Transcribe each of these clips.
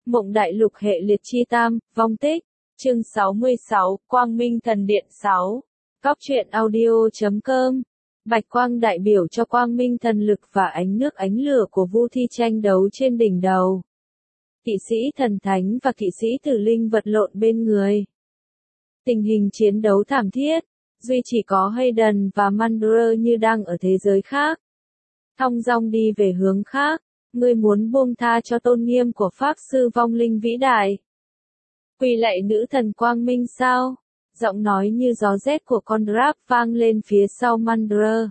Mộng Đại Lục hệ liệt chi tam, vong tích. Chương 66, Quang Minh Thần Điện 6. Cóc truyện audio.com. Bạch quang đại biểu cho quang minh thần lực và ánh nước ánh lửa của Vu Thi tranh đấu trên đỉnh đầu. Kỵ sĩ thần thánh và kỵ sĩ tử linh vật lộn bên người. Tình hình chiến đấu thảm thiết, duy chỉ có Hayden và Mandra như đang ở thế giới khác. Thong dong đi về hướng khác, ngươi muốn buông tha cho tôn nghiêm của Pháp Sư vong linh vĩ đại. Quỳ lạy nữ thần quang minh sao? Giọng nói như gió rét của con Drap vang lên phía sau Mandra.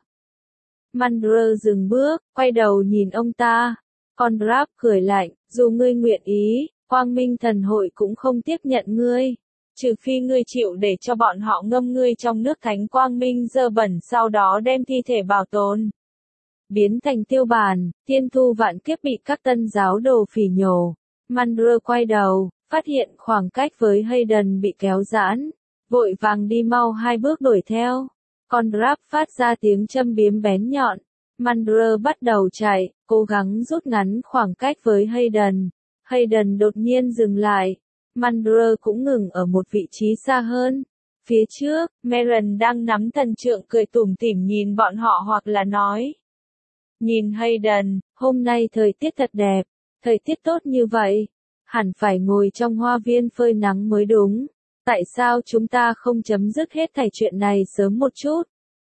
Mandra dừng bước, quay đầu nhìn ông ta. Con Drap cười lạnh, dù ngươi nguyện ý, quang minh thần hội cũng không tiếp nhận ngươi. Trừ phi ngươi chịu để cho bọn họ ngâm ngươi trong nước thánh quang minh dơ bẩn sau đó đem thi thể bảo tồn. Biến thành tiêu bản, tiên thu vạn kiếp bị các tân giáo đồ phỉ nhổ. Mandra quay đầu, phát hiện khoảng cách với Hayden bị kéo giãn. Vội vàng đi mau 2 bước đuổi theo. Con Drap phát ra tiếng châm biếm bén nhọn. Mandra bắt đầu chạy, cố gắng rút ngắn khoảng cách với Hayden. Hayden đột nhiên dừng lại. Mandra cũng ngừng ở một vị trí xa hơn. Phía trước, Meryn đang nắm thần trượng cười tủm tỉm nhìn bọn họ hoặc là nói. Nhìn Hayden, hôm nay thời tiết thật đẹp, thời tiết tốt như vậy. Hẳn phải ngồi trong hoa viên phơi nắng mới đúng. Tại sao chúng ta không chấm dứt hết thảy chuyện này sớm một chút?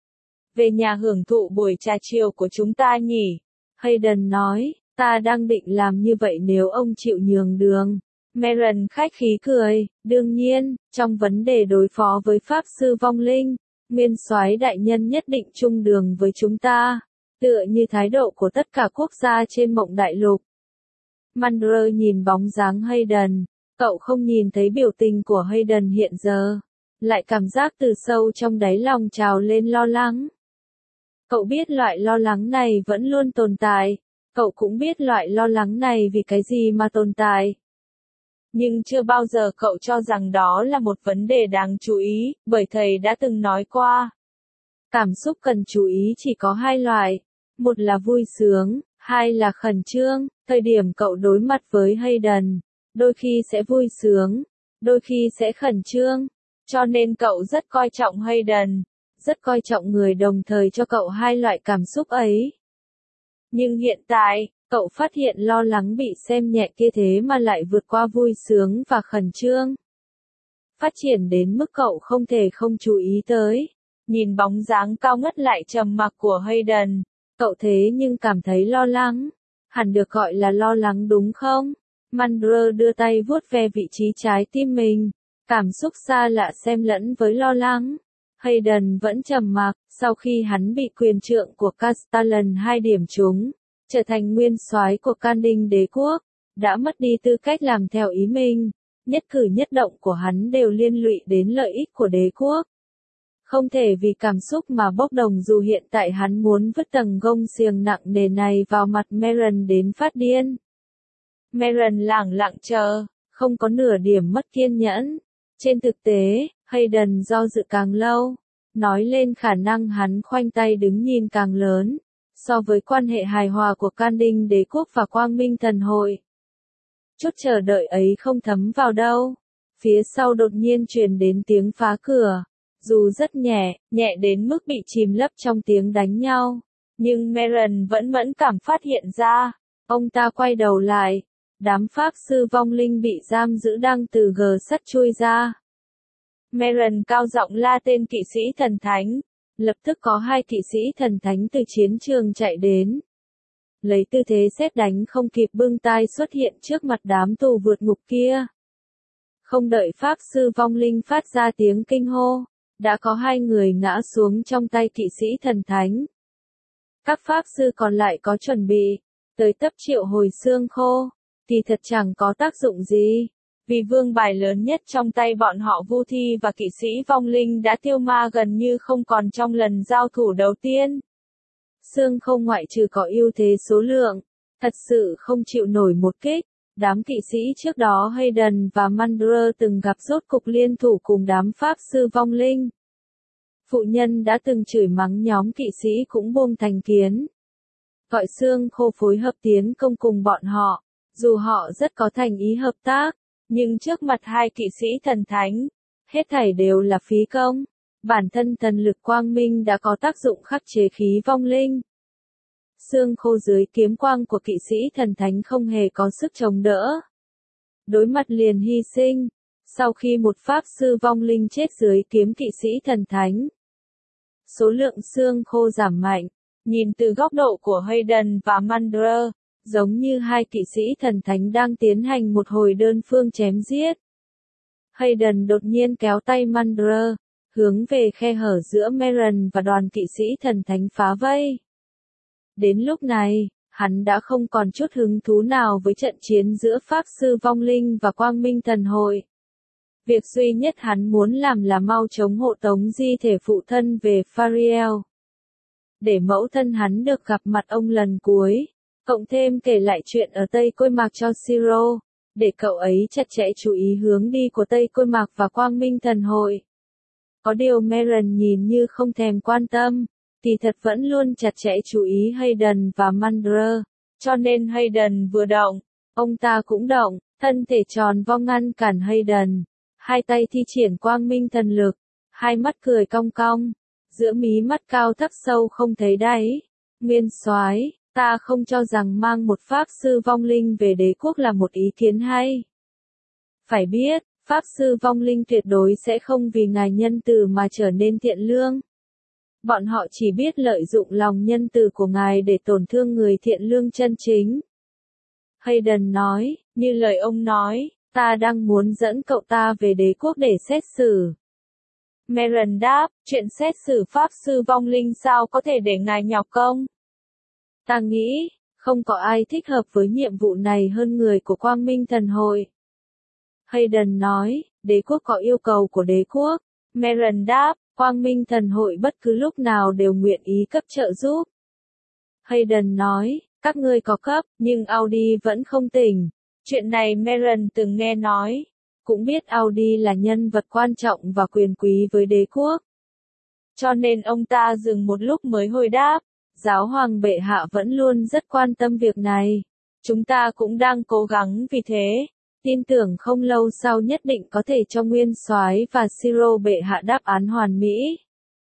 Về nhà hưởng thụ buổi trà chiều của chúng ta nhỉ? Hayden nói, ta đang định làm như vậy nếu ông chịu nhường đường. Meryn khách khí cười, đương nhiên, trong vấn đề đối phó với Pháp Sư vong linh, Nguyên Soái đại nhân nhất định chung đường với chúng ta, tựa như thái độ của tất cả quốc gia trên Mộng Đại Lục. Mandra nhìn bóng dáng Hayden. Cậu không nhìn thấy biểu tình của Hayden hiện giờ, lại cảm giác từ sâu trong đáy lòng trào lên lo lắng. Cậu biết loại lo lắng này vẫn luôn tồn tại, cậu cũng biết loại lo lắng này vì cái gì mà tồn tại. Nhưng chưa bao giờ cậu cho rằng đó là một vấn đề đáng chú ý, bởi thầy đã từng nói qua. Cảm xúc cần chú ý chỉ có 2 loại, một là vui sướng, 2 là khẩn trương. Thời điểm cậu đối mặt với Hayden, đôi khi sẽ vui sướng, đôi khi sẽ khẩn trương, cho nên cậu rất coi trọng Hayden, rất coi trọng người đồng thời cho cậu 2 loại cảm xúc ấy. Nhưng hiện tại, cậu phát hiện lo lắng bị xem nhẹ kia thế mà lại vượt qua vui sướng và khẩn trương. Phát triển đến mức cậu không thể không chú ý tới. Nhìn bóng dáng cao ngất lại trầm mặc của Hayden, cậu thế nhưng cảm thấy lo lắng. Hẳn được gọi là lo lắng đúng không? Mandra đưa tay vuốt ve vị trí trái tim mình. Cảm xúc xa lạ xen lẫn với lo lắng. Hayden vẫn trầm mặc, sau khi hắn bị quyền trượng của Castellan 2 điểm trúng, trở thành nguyên soái của Can Đinh đế quốc, đã mất đi tư cách làm theo ý mình. Nhất cử nhất động của hắn đều liên lụy đến lợi ích của đế quốc. Không thể vì cảm xúc mà bốc đồng dù hiện tại hắn muốn vứt tầng gông xiềng nặng nề này vào mặt Meryn đến phát điên. Meryn lẳng lặng chờ, không có nửa điểm mất kiên nhẫn. Trên thực tế, Hayden do dự càng lâu, nói lên khả năng hắn khoanh tay đứng nhìn càng lớn, so với quan hệ hài hòa của Can Đinh đế quốc và Quang Minh thần hội. Chút chờ đợi ấy không thấm vào đâu. Phía sau đột nhiên truyền đến tiếng phá cửa. Dù rất nhẹ, nhẹ đến mức bị chìm lấp trong tiếng đánh nhau, nhưng Meryn vẫn mẫn cảm phát hiện ra. Ông ta quay đầu lại. Đám Pháp Sư vong linh bị giam giữ đang từ gờ sắt chui ra. Meryn cao giọng la tên kỵ sĩ thần thánh. Lập tức có 2 kỵ sĩ thần thánh từ chiến trường chạy đến. Lấy tư thế sét đánh không kịp bưng tai xuất hiện trước mặt đám tù vượt ngục kia. Không đợi Pháp Sư vong linh phát ra tiếng kinh hô, đã có 2 người ngã xuống trong tay kỵ sĩ thần thánh. Các Pháp Sư còn lại có chuẩn bị, tới tấp triệu hồi xương khô, thì thật chẳng có tác dụng gì. Vì vương bài lớn nhất trong tay bọn họ Vu Thi và kỵ sĩ vong linh đã tiêu ma gần như không còn trong lần giao thủ đầu tiên. Xương khô ngoại trừ có ưu thế số lượng, thật sự không chịu nổi một kích. Đám kỵ sĩ trước đó Hayden và Mandra từng gặp rốt cục liên thủ cùng đám Pháp Sư vong linh. Phụ nhân đã từng chửi mắng nhóm kỵ sĩ cũng buông thành kiến. Gọi xương khô phối hợp tiến công cùng bọn họ. Dù họ rất có thành ý hợp tác, nhưng trước mặt hai kỵ sĩ thần thánh, hết thảy đều là phí công. Bản thân thần lực quang minh đã có tác dụng khắc chế khí vong linh. Xương khô dưới kiếm quang của kỵ sĩ thần thánh không hề có sức chống đỡ. Đối mặt liền hy sinh. Sau khi một pháp sư vong linh chết dưới kiếm kỵ sĩ thần thánh, số lượng xương khô giảm mạnh. Nhìn từ góc độ của Hayden và Mandra, giống như hai kỵ sĩ thần thánh đang tiến hành một hồi đơn phương chém giết. Hayden đột nhiên kéo tay Mandra, hướng về khe hở giữa Merrin và đoàn kỵ sĩ thần thánh phá vây. Đến lúc này, hắn đã không còn chút hứng thú nào với trận chiến giữa Pháp Sư Vong Linh và Quang Minh Thần Hội. Việc duy nhất hắn muốn làm là mau chóng hộ tống di thể phụ thân về Fariel. Để mẫu thân hắn được gặp mặt ông lần cuối, cộng thêm kể lại chuyện ở Tây Côi Mạc cho Siro, để cậu ấy chặt chẽ chú ý hướng đi của Tây Côi Mạc và Quang Minh Thần Hội. Có điều Merrin nhìn như không thèm quan tâm, kỳ thật vẫn luôn chặt chẽ chú ý Hayden và Mandra, cho nên Hayden vừa động, ông ta cũng động, thân thể tròn vo ngăn cản Hayden, hai tay thi triển quang minh thần lực, hai mắt cười cong cong, giữa mí mắt cao thấp sâu không thấy đáy. Nguyên soái, ta không cho rằng mang một pháp sư vong linh về đế quốc là một ý kiến hay. Phải biết, pháp sư vong linh tuyệt đối sẽ không vì ngài nhân từ mà trở nên thiện lương. Bọn họ chỉ biết lợi dụng lòng nhân từ của ngài để tổn thương người thiện lương chân chính. Hayden nói, như lời ông nói, ta đang muốn dẫn cậu ta về đế quốc để xét xử. Merrin đáp, chuyện xét xử pháp sư vong linh sao có thể để ngài nhọc công? Ta nghĩ, không có ai thích hợp với nhiệm vụ này hơn người của Quang Minh Thần Hội. Hayden nói, đế quốc có yêu cầu của đế quốc. Merrin đáp, Quang Minh Thần Hội bất cứ lúc nào đều nguyện ý cấp trợ giúp. Hayden nói, các ngươi có cấp, nhưng Audi vẫn không tỉnh. Chuyện này Merrin từng nghe nói, cũng biết Audi là nhân vật quan trọng và quyền quý với đế quốc. Cho nên ông ta dừng một lúc mới hồi đáp, giáo hoàng bệ hạ vẫn luôn rất quan tâm việc này. Chúng ta cũng đang cố gắng vì thế, tin tưởng không lâu sau nhất định có thể cho nguyên soái và Siro bệ hạ đáp án hoàn mỹ.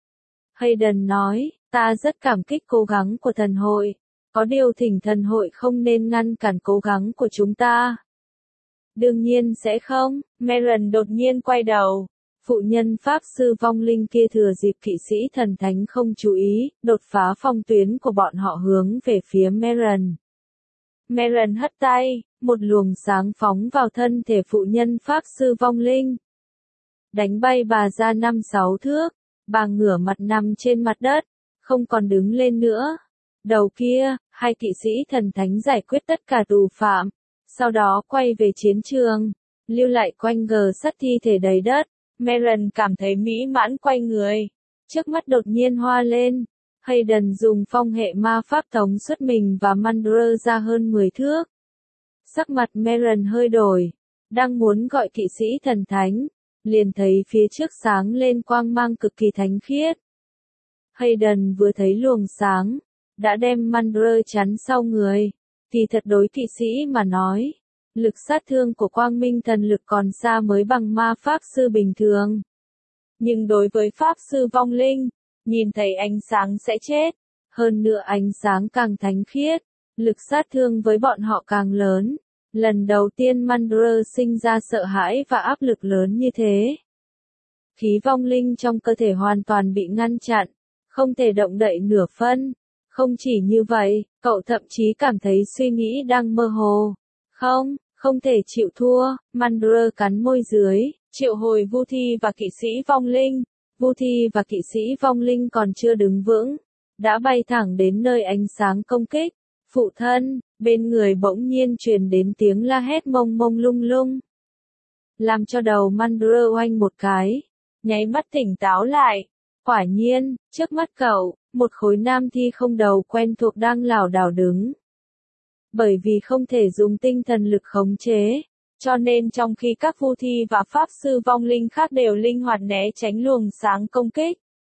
Hayden nói, ta rất cảm kích cố gắng của thần hội, có điều thỉnh thần hội không nên ngăn cản cố gắng của chúng ta. Đương nhiên sẽ không, Merrin đột nhiên quay đầu. Phụ nhân pháp sư vong linh kia thừa dịp kỵ sĩ thần thánh không chú ý, đột phá phong tuyến của bọn họ hướng về phía Merrin. Merrin hất tay, một luồng sáng phóng vào thân thể phụ nhân pháp sư vong linh. Đánh bay bà ra 5-6 thước, bà ngửa mặt nằm trên mặt đất, không còn đứng lên nữa. Đầu kia, hai kỵ sĩ thần thánh giải quyết tất cả tù phạm, sau đó quay về chiến trường, lưu lại quanh gờ sắt thi thể đầy đất. Merrin cảm thấy mỹ mãn quay người, trước mắt đột nhiên hoa lên. Hayden dùng phong hệ ma pháp tống xuất mình và Mandra ra hơn 10 thước. Sắc mặt Merrin hơi đổi, đang muốn gọi kỵ sĩ thần thánh, liền thấy phía trước sáng lên quang mang cực kỳ thánh khiết. Hayden vừa thấy luồng sáng, đã đem Mandra chắn sau người. Kỳ thật đối kỵ sĩ mà nói, lực sát thương của quang minh thần lực còn xa mới bằng ma pháp sư bình thường. Nhưng đối với pháp sư vong linh, nhìn thấy ánh sáng sẽ chết. Hơn nữa ánh sáng càng thánh khiết, lực sát thương với bọn họ càng lớn. Lần đầu tiên Mandra sinh ra sợ hãi và áp lực lớn như thế. Khí vong linh trong cơ thể hoàn toàn bị ngăn chặn, không thể động đậy nửa phân. Không chỉ như vậy, cậu thậm chí cảm thấy suy nghĩ đang mơ hồ. Không thể chịu thua, Mandra cắn môi dưới, triệu hồi Vu Thi và kỵ sĩ vong linh. Vu Thi và kỵ sĩ vong linh còn chưa đứng vững, đã bay thẳng đến nơi ánh sáng công kích. Phụ thân, bên người bỗng nhiên truyền đến tiếng la hét mông mông lung lung. Làm cho đầu Mandra oanh một cái, nháy mắt tỉnh táo lại. Quả nhiên, trước mắt cậu, một khối nam thi không đầu quen thuộc đang lảo đảo đứng. Bởi vì không thể dùng tinh thần lực khống chế, cho nên trong khi các Vu Thi và pháp sư vong linh khác đều linh hoạt né tránh luồng sáng công kích,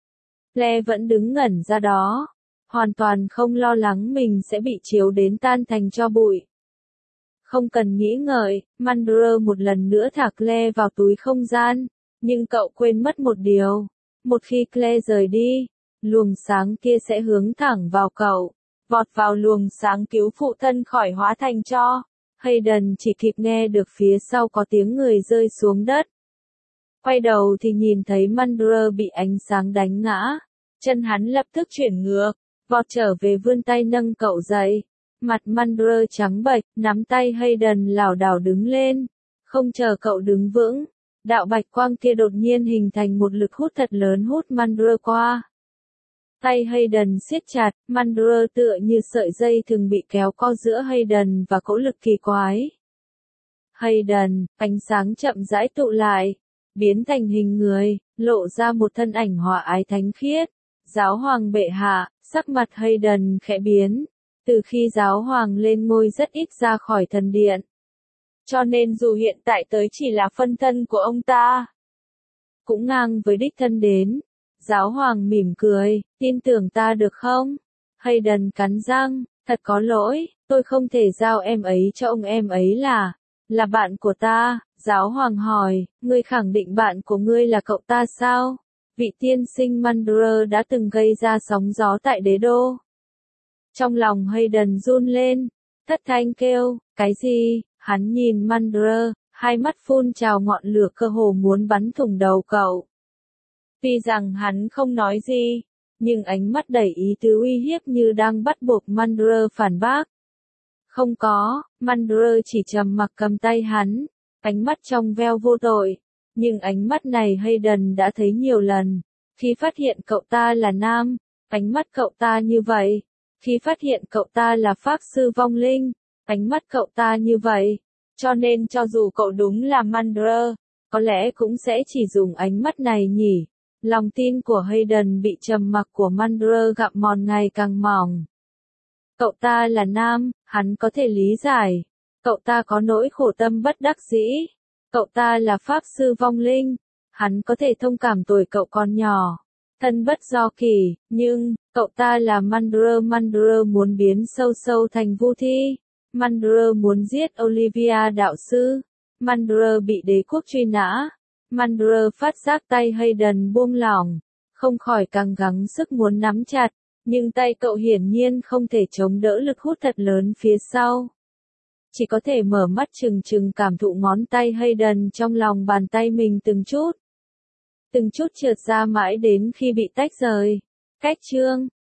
Le vẫn đứng ngẩn ra đó, hoàn toàn không lo lắng mình sẽ bị chiếu đến tan thành tro bụi. Không cần nghĩ ngợi, Mandler một lần nữa thả Claire vào túi không gian. Nhưng cậu quên mất một điều. Một khi Claire rời đi, luồng sáng kia sẽ hướng thẳng vào cậu. Vọt vào luồng sáng cứu phụ thân khỏi hóa thành tro. Hayden chỉ kịp nghe được phía sau có tiếng người rơi xuống đất. Quay đầu thì nhìn thấy Mandler bị ánh sáng đánh ngã. Chân hắn lập tức chuyển ngược, vọt trở về vươn tay nâng cậu dậy. Mặt Mandler trắng bệch, nắm tay Hayden lảo đảo đứng lên. Không chờ cậu đứng vững, đạo bạch quang kia đột nhiên hình thành một lực hút thật lớn hút Mandler qua. Tay Hayden siết chặt, Mandler tựa như sợi dây thường bị kéo co giữa Hayden và cỗ lực kỳ quái. Hayden, ánh sáng chậm rãi tụ lại, biến thành hình người, lộ ra một thân ảnh hòa ái thánh khiết. Giáo hoàng bệ hạ, sắc mặt Hayden khẽ biến. Từ khi giáo hoàng lên ngôi rất ít ra khỏi thần điện. Cho nên dù hiện tại tới chỉ là phân thân của ông ta, cũng ngang với đích thân đến. Giáo hoàng mỉm cười, tin tưởng ta được không? Hayden cắn răng, thật có lỗi, tôi không thể giao em ấy cho ông, em ấy là bạn của ta. Giáo hoàng hỏi, ngươi khẳng định bạn của ngươi là cậu ta sao? Vị tiên sinh Mandler đã từng gây ra sóng gió tại đế đô. Trong lòng Hayden run lên, thất thanh kêu, cái gì? Hắn nhìn Mandler, hai mắt phun trào ngọn lửa cơ hồ muốn bắn thủng đầu cậu. Tuy rằng hắn không nói gì, nhưng ánh mắt đầy ý tứ uy hiếp như đang bắt buộc Mandler phản bác. Không có, Mandler chỉ trầm mặc cầm tay hắn, ánh mắt trong veo vô tội. Nhưng ánh mắt này Hayden đã thấy nhiều lần. Khi phát hiện cậu ta là nam, ánh mắt cậu ta như vậy. Khi phát hiện cậu ta là pháp sư vong linh, ánh mắt cậu ta như vậy. Cho nên cho dù cậu đúng là Mandler, có lẽ cũng sẽ chỉ dùng ánh mắt này nhỉ. Lòng tin của Hayden bị trầm mặc của Mandler gặm mòn ngày càng mỏng. Cậu ta là nam, hắn có thể lý giải. Cậu ta có nỗi khổ tâm bất đắc dĩ. Cậu ta là pháp sư vong linh. Hắn có thể thông cảm tuổi cậu còn nhỏ. Thân bất do kỳ, nhưng, cậu ta là Mandler. Mandler muốn biến sâu sâu thành vu thi. Mandler muốn giết Olivia đạo sư. Mandler bị đế quốc truy nã. Mandler phát giác tay Hayden buông lỏng. Không khỏi càng gắng sức muốn nắm chặt. Nhưng tay cậu hiển nhiên không thể chống đỡ lực hút thật lớn phía sau. Chỉ có thể mở mắt trừng trừng cảm thụ ngón tay Hayden trong lòng bàn tay mình từng chút trượt ra mãi đến khi bị tách rời. Cách chương